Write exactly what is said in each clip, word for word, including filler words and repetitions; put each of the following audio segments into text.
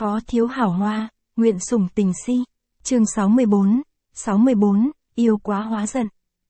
Phó thiếu hảo hoa, nguyện sủng tình si. Chương sáu mươi bốn, sáu mươi bốn, yêu quá hóa giận.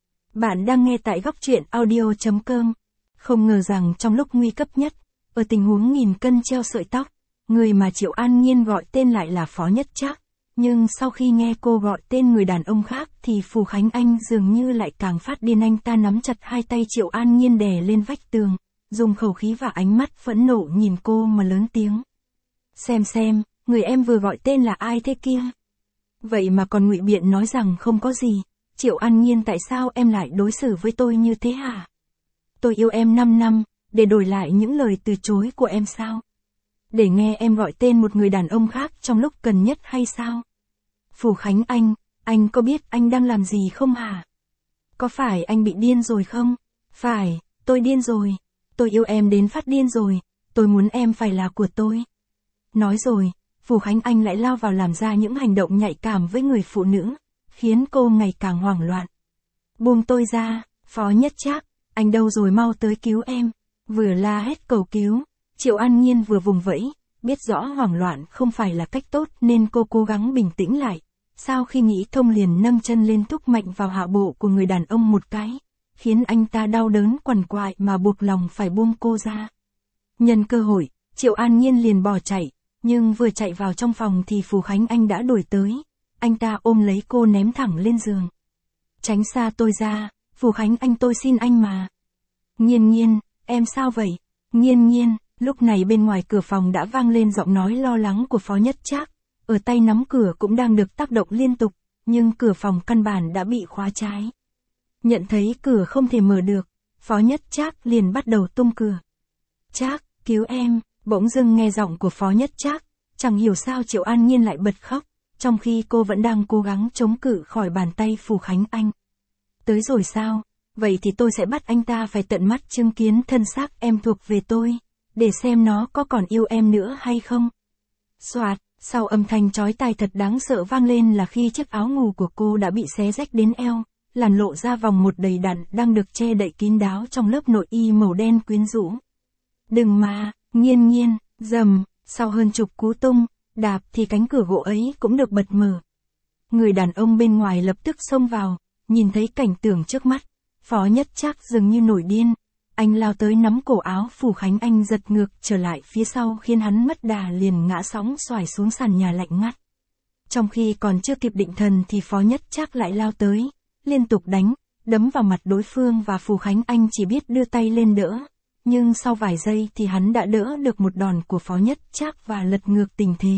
Bạn đang nghe tại góc truyện audio chấm com. Không ngờ rằng trong lúc nguy cấp nhất, ở tình huống nghìn cân treo sợi tóc, người mà Triệu An Nhiên gọi tên lại là Phó Nhất Trác. Nhưng sau khi nghe cô gọi tên người đàn ông khác thì Phù Khánh Anh dường như lại càng phát điên. Anh ta nắm chặt hai tay Triệu An Nhiên đè lên vách tường, dùng khẩu khí và ánh mắt phẫn nộ nhìn cô mà lớn tiếng. Xem xem, người em vừa gọi tên là ai thế kia? Vậy mà còn ngụy biện nói rằng không có gì. Triệu An Nhiên, tại sao em lại đối xử với tôi như thế hả? Tôi yêu em năm năm, để đổi lại những lời từ chối của em sao? Để nghe em gọi tên một người đàn ông khác trong lúc cần nhất hay sao? Phù Khánh Anh, anh có biết anh đang làm gì không hả? Có phải anh bị điên rồi không? Phải, tôi điên rồi. Tôi yêu em đến phát điên rồi. Tôi muốn em phải là của tôi. Nói rồi, Phù Khánh Anh lại lao vào làm ra những hành động nhạy cảm với người phụ nữ, khiến cô ngày càng hoảng loạn. Buông tôi ra, Phó Nhất Trác, anh đâu rồi, mau tới cứu em. Vừa la hét cầu cứu, Triệu An Nhiên vừa vùng vẫy, biết rõ hoảng loạn không phải là cách tốt nên cô cố gắng bình tĩnh lại. Sau khi nghĩ thông liền nâng chân lên thúc mạnh vào hạ bộ của người đàn ông một cái, khiến anh ta đau đớn quằn quại mà buộc lòng phải buông cô ra. Nhân cơ hội, Triệu An Nhiên liền bỏ chạy, nhưng vừa chạy vào trong phòng thì Phù Khánh Anh đã đuổi tới. Anh ta ôm lấy cô ném thẳng lên giường. Tránh xa tôi ra, Phù Khánh Anh, tôi xin anh mà. Nhiên Nhiên, em sao vậy? Nhiên Nhiên, lúc này bên ngoài cửa phòng đã vang lên giọng nói lo lắng của Phó Nhất Trác. Ở tay nắm cửa cũng đang được tác động liên tục, nhưng cửa phòng căn bản đã bị khóa trái. Nhận thấy cửa không thể mở được, Phó Nhất Trác liền bắt đầu tung cửa. Trác, cứu em. Bỗng dưng nghe giọng của Phó Nhất Trác, chẳng hiểu sao Triệu An Nhiên lại bật khóc, trong khi cô vẫn đang cố gắng chống cự khỏi bàn tay Phù Khánh Anh. Tới rồi sao? Vậy thì tôi sẽ bắt anh ta phải tận mắt chứng kiến thân xác em thuộc về tôi, để xem nó có còn yêu em nữa hay không. Soạt, sau âm thanh chói tai thật đáng sợ vang lên là khi chiếc áo ngủ của cô đã bị xé rách đến eo, làn lộ ra vòng một đầy đặn đang được che đậy kín đáo trong lớp nội y màu đen quyến rũ. Đừng mà, Nhiên Nhiên, dầm, sau hơn chục cú tung, đạp thì cánh cửa gỗ ấy cũng được bật mở. Người đàn ông bên ngoài lập tức xông vào, nhìn thấy cảnh tượng trước mắt, Phó Nhất Trác dường như nổi điên. Anh lao tới nắm cổ áo Phù Khánh Anh giật ngược trở lại phía sau khiến hắn mất đà liền ngã sóng xoài xuống sàn nhà lạnh ngắt. Trong khi còn chưa kịp định thần thì Phó Nhất Trác lại lao tới, liên tục đánh, đấm vào mặt đối phương và Phù Khánh Anh chỉ biết đưa tay lên đỡ. Nhưng sau vài giây thì hắn đã đỡ được một đòn của Phó Nhất Trác và lật ngược tình thế.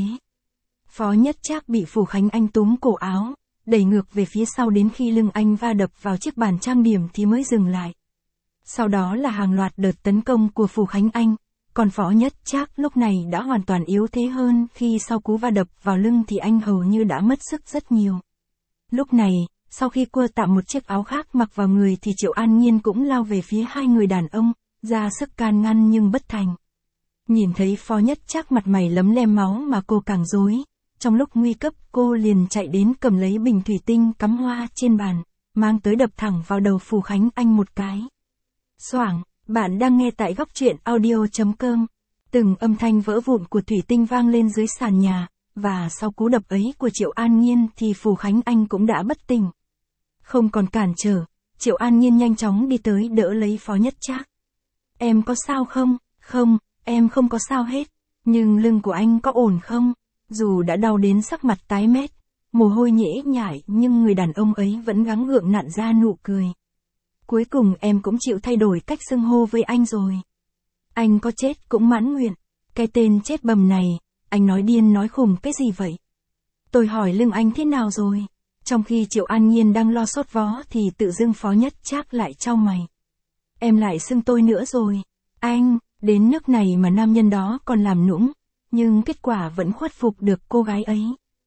Phó Nhất Trác bị Phù Khánh Anh túm cổ áo, đẩy ngược về phía sau đến khi lưng anh va đập vào chiếc bàn trang điểm thì mới dừng lại. Sau đó là hàng loạt đợt tấn công của Phù Khánh Anh, còn Phó Nhất Trác lúc này đã hoàn toàn yếu thế hơn khi sau cú va đập vào lưng thì anh hầu như đã mất sức rất nhiều. Lúc này, sau khi cua tạm một chiếc áo khác mặc vào người thì Triệu An Nhiên cũng lao về phía hai người đàn ông, ra sức can ngăn nhưng bất thành. Nhìn thấy Phó Nhất Trác mặt mày lấm lem máu mà cô càng rối. Trong lúc nguy cấp cô liền chạy đến cầm lấy bình thủy tinh cắm hoa trên bàn, mang tới đập thẳng vào đầu Phù Khánh Anh một cái. Xoảng, bạn đang nghe tại góc truyện audio chấm com. Từng âm thanh vỡ vụn của thủy tinh vang lên dưới sàn nhà, và sau cú đập ấy của Triệu An Nhiên thì Phù Khánh Anh cũng đã bất tỉnh. Không còn cản trở, Triệu An Nhiên nhanh chóng đi tới đỡ lấy Phó Nhất Trác. Em có sao không? Không, em không có sao hết. Nhưng lưng của anh có ổn không? Dù đã đau đến sắc mặt tái mét, mồ hôi nhễ nhại nhưng người đàn ông ấy vẫn gắng gượng nặn ra nụ cười. Cuối cùng em cũng chịu thay đổi cách xưng hô với anh rồi. Anh có chết cũng mãn nguyện. Cái tên chết bầm này, anh nói điên nói khùng cái gì vậy? Tôi hỏi lưng anh thế nào rồi? Trong khi Triệu An Nhiên đang lo sốt vó thì tự dưng Phó Nhất Trác lại chau mày. Em lại xưng tôi nữa rồi. Anh, đến nước này mà nam nhân đó còn làm nũng, nhưng kết quả vẫn khuất phục được cô gái ấy.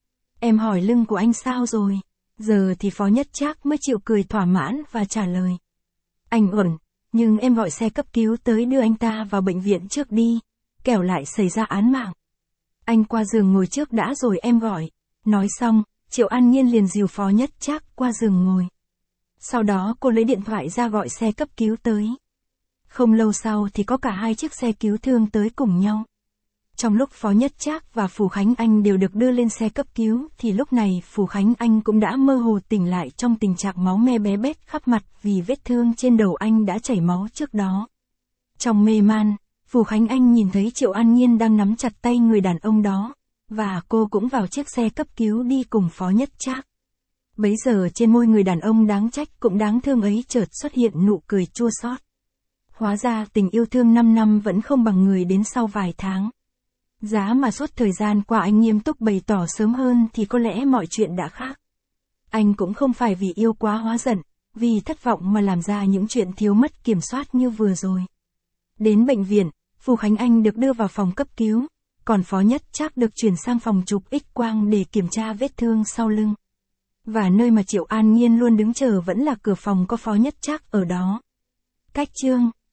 Em hỏi lưng của anh sao rồi? Giờ thì Phó Nhất Trác mới chịu cười thỏa mãn và trả lời. Anh ổn, nhưng em gọi xe cấp cứu tới đưa anh ta vào bệnh viện trước đi, kẻo lại xảy ra án mạng. Anh qua giường ngồi trước đã rồi em gọi. Nói xong, Triệu An Nhiên liền dìu Phó Nhất Trác qua giường ngồi. Sau đó cô lấy điện thoại ra gọi xe cấp cứu tới. Không lâu sau thì có cả hai chiếc xe cứu thương tới cùng nhau. Trong lúc Phó Nhất Trác và Phù Khánh Anh đều được đưa lên xe cấp cứu thì lúc này Phù Khánh Anh cũng đã mơ hồ tỉnh lại trong tình trạng máu me bé bét khắp mặt vì vết thương trên đầu anh đã chảy máu trước đó. Trong mê man, Phù Khánh Anh nhìn thấy Triệu An Nhiên đang nắm chặt tay người đàn ông đó, và cô cũng vào chiếc xe cấp cứu đi cùng Phó Nhất Trác. Bấy giờ trên môi người đàn ông đáng trách cũng đáng thương ấy chợt xuất hiện nụ cười chua xót. Hóa ra tình yêu thương năm năm vẫn không bằng người đến sau vài tháng. Giá mà suốt thời gian qua anh nghiêm túc bày tỏ sớm hơn thì có lẽ mọi chuyện đã khác. Anh cũng không phải vì yêu quá hóa giận, vì thất vọng mà làm ra những chuyện thiếu mất kiểm soát như vừa rồi. Đến bệnh viện, Phù Khánh Anh được đưa vào phòng cấp cứu, còn Phó Nhất Trác được chuyển sang phòng chụp X-quang để kiểm tra vết thương sau lưng. Và nơi mà Triệu An Nhiên luôn đứng chờ vẫn là cửa phòng có Phó Nhất Trác ở đó. Cách chương